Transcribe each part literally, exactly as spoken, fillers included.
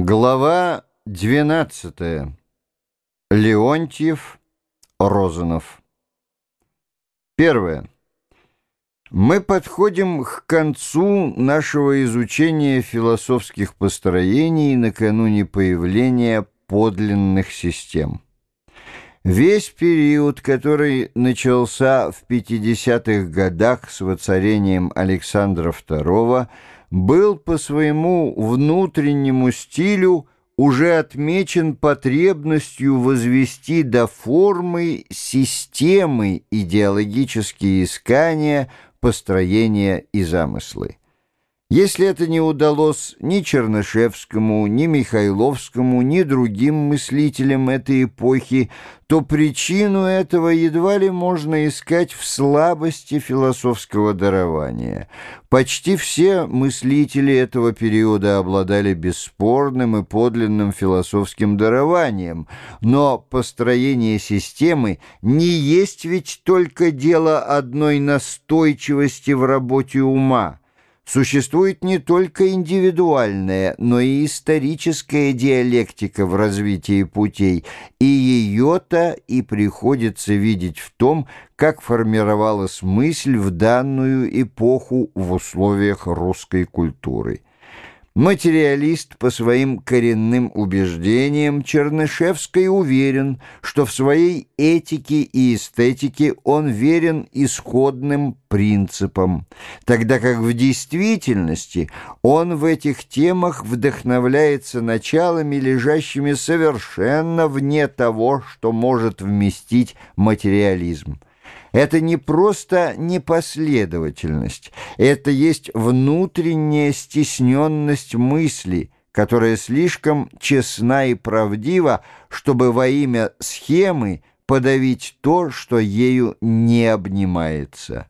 Глава двенадцатая. Леонтьев, Розанов. Первое. Мы подходим к концу нашего изучения философских построений накануне появления подлинных систем. Весь период, который начался в пятидесятых годах с воцарением Александра второго, был по своему внутреннему стилю уже отмечен потребностью возвести до формы системы идеологические искания, построения и замыслы. Если это не удалось ни Чернышевскому, ни Михайловскому, ни другим мыслителям этой эпохи, то причину этого едва ли можно искать в слабости философского дарования. Почти все мыслители этого периода обладали бесспорным и подлинным философским дарованием, но построение системы не есть ведь только дело одной настойчивости в работе ума. Существует не только индивидуальная, но и историческая диалектика в развитии путей, и ее-то и приходится видеть в том, как формировалась мысль в данную эпоху в условиях русской культуры. Материалист по своим коренным убеждениям, Чернышевский уверен, что в своей этике и эстетике он верен исходным принципам, тогда как в действительности он в этих темах вдохновляется началами, лежащими совершенно вне того, что может вместить материализм. Это не просто непоследовательность, это есть внутренняя стесненность мысли, которая слишком честна и правдива, чтобы во имя схемы подавить то, что ею не обнимается.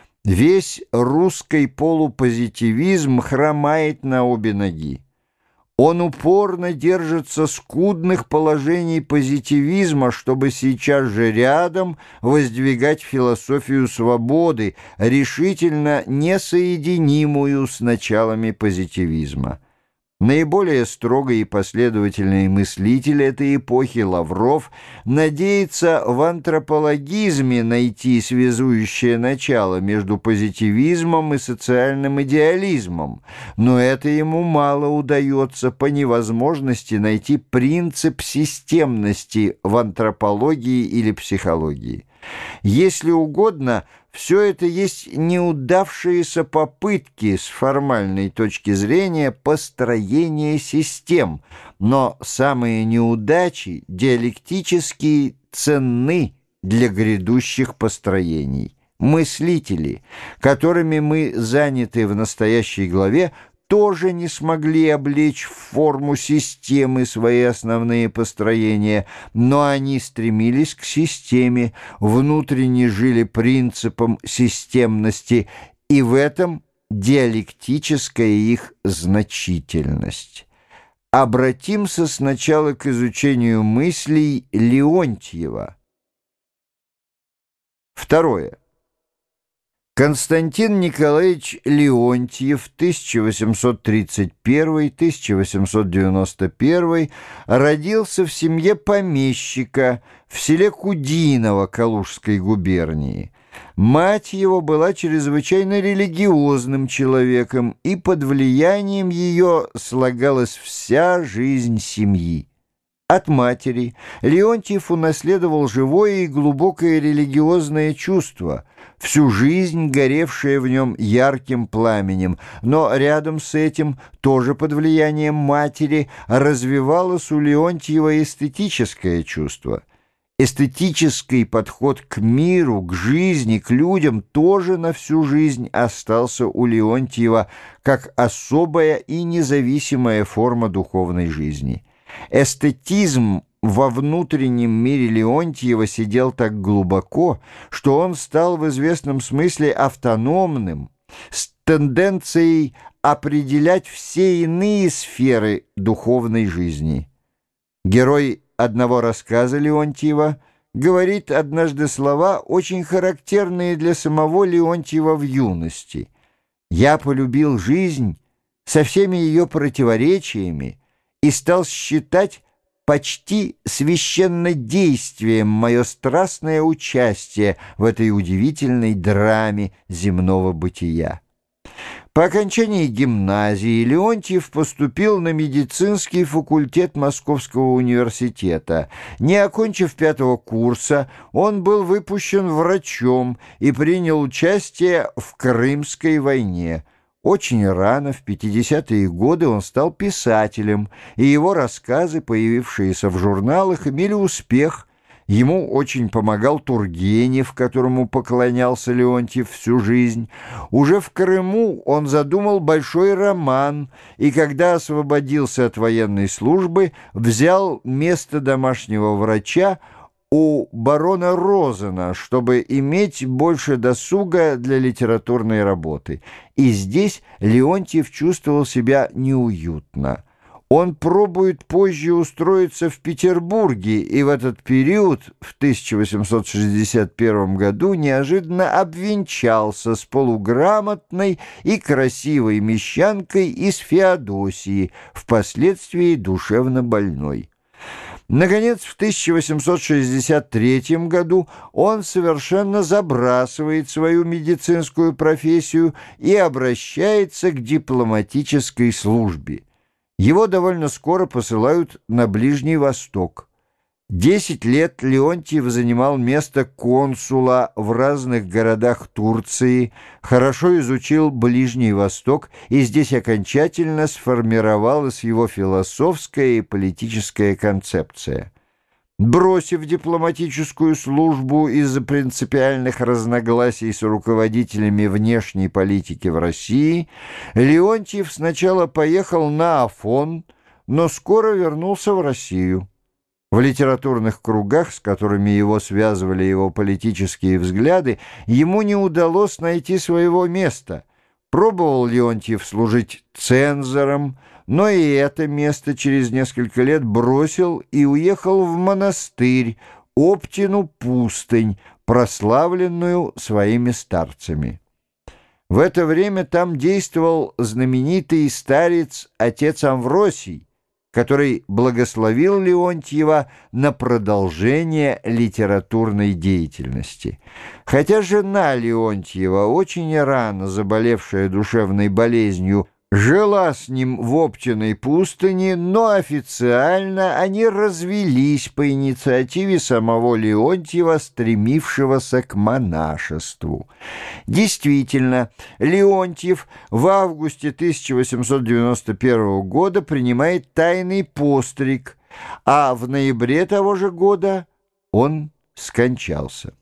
Весь русский полупозитивизм хромает на обе ноги. Он упорно держится скудных положений позитивизма, чтобы сейчас же рядом воздвигать философию свободы, решительно несоединимую с началами позитивизма. Наиболее строгий и последовательный мыслитель этой эпохи Лавров надеется в антропологизме найти связующее начало между позитивизмом и социальным идеализмом, но это ему мало удается по невозможности найти принцип системности в антропологии или психологии. Если угодно, все это есть неудавшиеся попытки с формальной точки зрения построения систем, но самые неудачи диалектически ценны для грядущих построений. Мыслители, которыми мы заняты в настоящей главе, тоже не смогли облечь в форму системы свои основные построения, но они стремились к системе, внутренне жили принципом системности, и в этом диалектическая их значительность. Обратимся сначала к изучению мыслей Леонтьева. Второе. Константин Николаевич Леонтьев, тысяча восемьсот тридцать первый — тысяча восемьсот девяносто первый, родился в семье помещика в селе Кудиново Калужской губернии. Мать его была чрезвычайно религиозным человеком, и под влиянием ее слагалась вся жизнь семьи. От матери Леонтьев унаследовал живое и глубокое религиозное чувство, всю жизнь горевшее в нем ярким пламенем, но рядом с этим, тоже под влиянием матери, развивалось у Леонтьева эстетическое чувство. Эстетический подход к миру, к жизни, к людям тоже на всю жизнь остался у Леонтьева как особая и независимая форма духовной жизни. Эстетизм во внутреннем мире Леонтьева сидел так глубоко, что он стал в известном смысле автономным, с тенденцией определять все иные сферы духовной жизни. Герой одного рассказа Леонтьева говорит однажды слова, очень характерные для самого Леонтьева в юности. «Я полюбил жизнь со всеми ее противоречиями и стал считать почти священнодействием мое страстное участие в этой удивительной драме земного бытия. По окончании гимназии Леонтьев поступил на медицинский факультет Московского университета. Не окончив пятого курса, он был выпущен врачом и принял участие в Крымской войне. Очень рано, в пятидесятые годы, он стал писателем, и его рассказы, появившиеся в журналах, имели успех. Ему очень помогал Тургенев, которому поклонялся Леонтьев всю жизнь. Уже в Крыму он задумал большой роман, и когда освободился от военной службы, взял место домашнего врача у барона Розена, чтобы иметь больше досуга для литературной работы. И здесь Леонтьев чувствовал себя неуютно. Он пробует позже устроиться в Петербурге, и в этот период, в тысяча восемьсот шестьдесят первом году, неожиданно обвенчался с полуграмотной и красивой мещанкой из Феодосии, впоследствии душевно больной. Наконец, в тысяча восемьсот шестьдесят третьем году он совершенно забрасывает свою медицинскую профессию и обращается к дипломатической службе. Его довольно скоро посылают на Ближний Восток. Десять лет Леонтьев занимал место консула в разных городах Турции, хорошо изучил Ближний Восток, и здесь окончательно сформировалась его философская и политическая концепция. Бросив дипломатическую службу из-за принципиальных разногласий с руководителями внешней политики в России, Леонтьев сначала поехал на Афон, но скоро вернулся в Россию. В литературных кругах, с которыми его связывали его политические взгляды, ему не удалось найти своего места. Пробовал Леонтьев служить цензором, но и это место через несколько лет бросил и уехал в монастырь, Оптину пустынь, прославленную своими старцами. В это время там действовал знаменитый старец отец Амвросий, который благословил Леонтьева на продолжение литературной деятельности. Хотя жена Леонтьева, очень рано заболевшая душевной болезнью, жила с ним в Оптиной пустыне, но официально они развелись по инициативе самого Леонтьева, стремившегося к монашеству. Действительно, Леонтьев в августе тысяча восемьсот девяносто первого года принимает тайный постриг, а в ноябре того же года он скончался.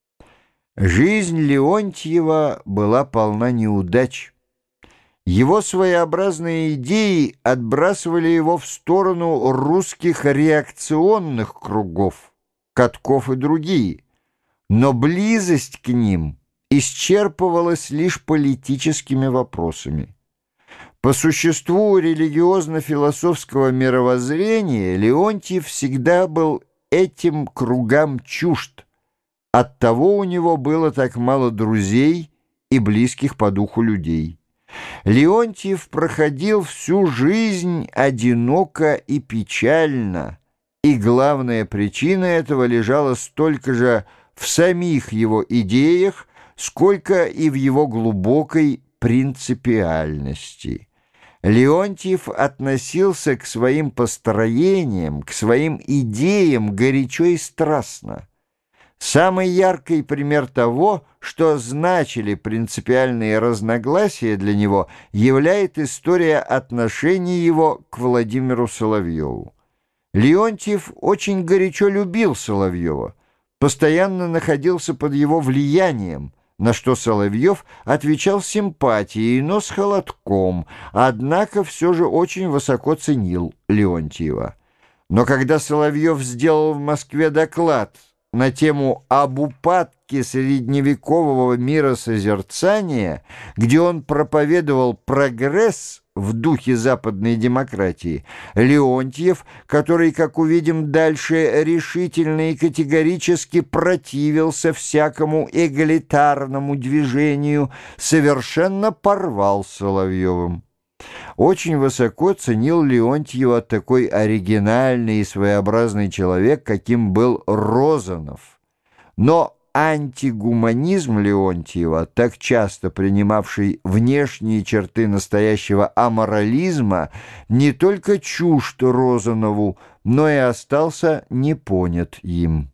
Жизнь Леонтьева была полна неудач. Его своеобразные идеи отбрасывали его в сторону русских реакционных кругов, Катков и другие, но близость к ним исчерпывалась лишь политическими вопросами. По существу религиозно-философского мировоззрения Леонтьев всегда был этим кругам чужд. Оттого у него было так мало друзей и близких по духу людей. Леонтьев проходил всю жизнь одиноко и печально, и главная причина этого лежала столько же в самих его идеях, сколько и в его глубокой принципиальности. Леонтьев относился к своим построениям, к своим идеям горячо и страстно. Самый яркий пример того, что значили принципиальные разногласия для него, является история отношений его к Владимиру Соловьеву. Леонтьев очень горячо любил Соловьева, постоянно находился под его влиянием, на что Соловьев отвечал симпатией, но с холодком, однако все же очень высоко ценил Леонтьева. Но когда Соловьев сделал в Москве доклад на тему об упадке средневекового миросозерцания, где он проповедовал прогресс в духе западной демократии, Леонтьев, который, как увидим дальше, решительно и категорически противился всякому эгалитарному движению, совершенно порвал с Соловьевым. Очень высоко ценил Леонтьева такой оригинальный и своеобразный человек, каким был Розанов. Но антигуманизм Леонтьева, так часто принимавший внешние черты настоящего аморализма, не только чужд Розанову, но и остался непонят им.